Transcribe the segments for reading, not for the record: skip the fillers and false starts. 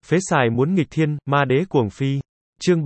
Phế xài muốn nghịch thiên, ma đế cuồng phi. Chương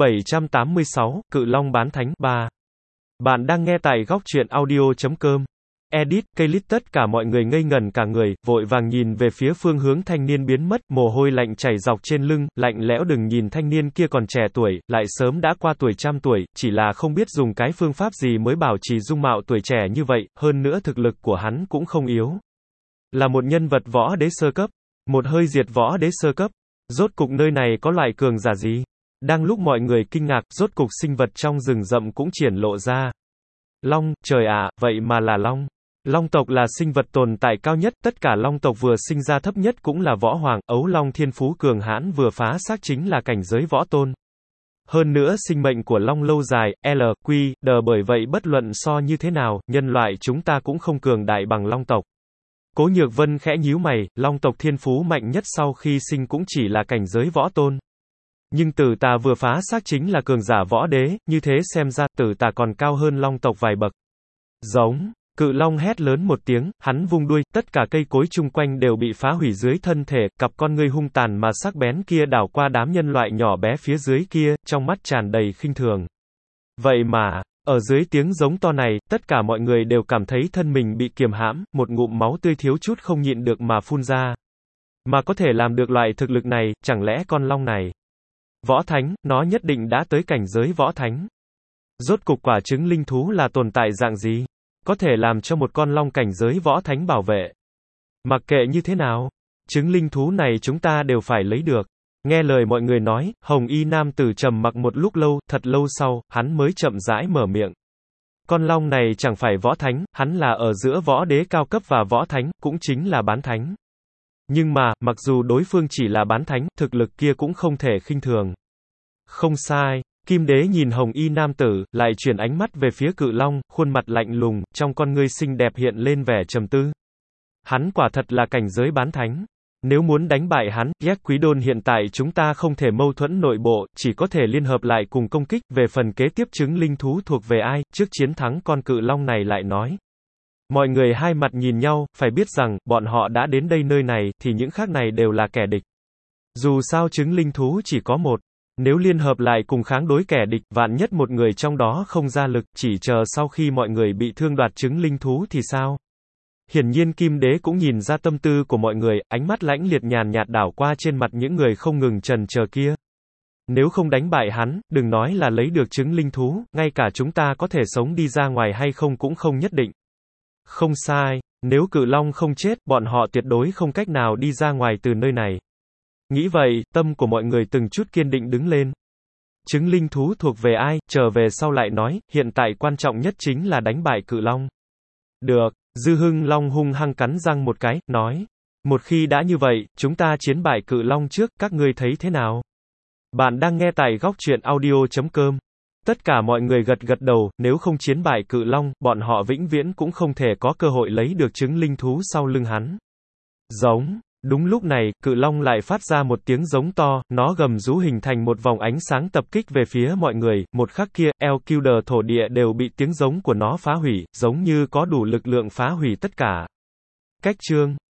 786, Cự Long bán thánh 3. Bạn đang nghe tại góc truyện audio.com. Edit, Klit tất cả mọi người ngây ngẩn cả người, vội vàng nhìn về phía phương hướng thanh niên biến mất, mồ hôi lạnh chảy dọc trên lưng, lạnh lẽo đừng nhìn thanh niên kia còn trẻ tuổi, lại sớm đã qua tuổi trăm tuổi, chỉ là không biết dùng cái phương pháp gì mới bảo trì dung mạo tuổi trẻ như vậy, hơn nữa thực lực của hắn cũng không yếu. Là một nhân vật võ đế sơ cấp, một hơi diệt võ đế sơ cấp. Rốt cục nơi này có loại cường giả gì? Đang lúc mọi người kinh ngạc, rốt cục sinh vật trong rừng rậm cũng triển lộ ra. Long, trời ạ, vậy mà là long. Long tộc là sinh vật tồn tại cao nhất, tất cả long tộc vừa sinh ra thấp nhất cũng là võ hoàng, ấu long thiên phú cường hãn vừa phá xác chính là cảnh giới võ tôn. Hơn nữa sinh mệnh của long lâu dài, LQ, bởi vậy bất luận so như thế nào, nhân loại chúng ta cũng không cường đại bằng long tộc. Cố Nhược Vân khẽ nhíu mày, long tộc thiên phú mạnh nhất sau khi sinh cũng chỉ là cảnh giới võ tôn. Nhưng Tử Tà vừa phá xác chính là cường giả võ đế, như thế xem ra, Tử Tà còn cao hơn long tộc vài bậc. Giống, Cự Long hét lớn một tiếng, hắn vung đuôi, tất cả cây cối chung quanh đều bị phá hủy dưới thân thể, cặp con ngươi hung tàn mà sắc bén kia đảo qua đám nhân loại nhỏ bé phía dưới kia, trong mắt tràn đầy khinh thường. Vậy mà, ở dưới tiếng giống to này, tất cả mọi người đều cảm thấy thân mình bị kiềm hãm, một ngụm máu tươi thiếu chút không nhịn được mà phun ra. Mà có thể làm được loại thực lực này, chẳng lẽ con long này võ thánh, nó nhất định đã tới cảnh giới võ thánh. Rốt cục quả trứng linh thú là tồn tại dạng gì? Có thể làm cho một con long cảnh giới võ thánh bảo vệ. Mặc kệ như thế nào, trứng linh thú này chúng ta đều phải lấy được. Nghe lời mọi người nói, hồng y nam tử trầm mặc một lúc lâu, thật lâu sau, hắn mới chậm rãi mở miệng. Con long này chẳng phải võ thánh, hắn là ở giữa võ đế cao cấp và võ thánh, cũng chính là bán thánh. Nhưng mà, mặc dù đối phương chỉ là bán thánh, thực lực kia cũng không thể khinh thường. Không sai. Kim đế nhìn hồng y nam tử, lại chuyển ánh mắt về phía Cự Long, khuôn mặt lạnh lùng, trong con ngươi xinh đẹp hiện lên vẻ trầm tư. Hắn quả thật là cảnh giới bán thánh. Nếu muốn đánh bại hắn, Quý Đôn hiện tại chúng ta không thể mâu thuẫn nội bộ, chỉ có thể liên hợp lại cùng công kích, về phần kế tiếp trứng linh thú thuộc về ai, trước chiến thắng con Cự Long này lại nói. Mọi người hai mặt nhìn nhau, phải biết rằng, bọn họ đã đến đây nơi này, thì những khác này đều là kẻ địch. Dù sao trứng linh thú chỉ có một. Nếu liên hợp lại cùng kháng đối kẻ địch, vạn nhất một người trong đó không ra lực, chỉ chờ sau khi mọi người bị thương đoạt trứng linh thú thì sao? Hiển nhiên Kim Đế cũng nhìn ra tâm tư của mọi người, ánh mắt lãnh liệt nhàn nhạt đảo qua trên mặt những người không ngừng chần chờ kia. Nếu không đánh bại hắn, đừng nói là lấy được trứng linh thú, ngay cả chúng ta có thể sống đi ra ngoài hay không cũng không nhất định. Không sai, nếu Cự Long không chết, bọn họ tuyệt đối không cách nào đi ra ngoài từ nơi này. Nghĩ vậy, tâm của mọi người từng chút kiên định đứng lên. Trứng linh thú thuộc về ai, trở về sau lại nói, hiện tại quan trọng nhất chính là đánh bại Cự Long. Được, Dư Hưng Long hung hăng cắn răng một cái, nói. Một khi đã như vậy, chúng ta chiến bại Cự Long trước, các ngươi thấy thế nào? Bạn đang nghe tại góc truyện audio.com. Tất cả mọi người gật gật đầu, nếu không chiến bại Cự Long, bọn họ vĩnh viễn cũng không thể có cơ hội lấy được trứng linh thú sau lưng hắn. Giống. Đúng lúc này, Cự Long lại phát ra một tiếng giống to, nó gầm rú hình thành một vòng ánh sáng tập kích về phía mọi người, một khắc kia, LQ thổ địa đều bị tiếng giống của nó phá hủy, giống như có đủ lực lượng phá hủy tất cả. Cách chương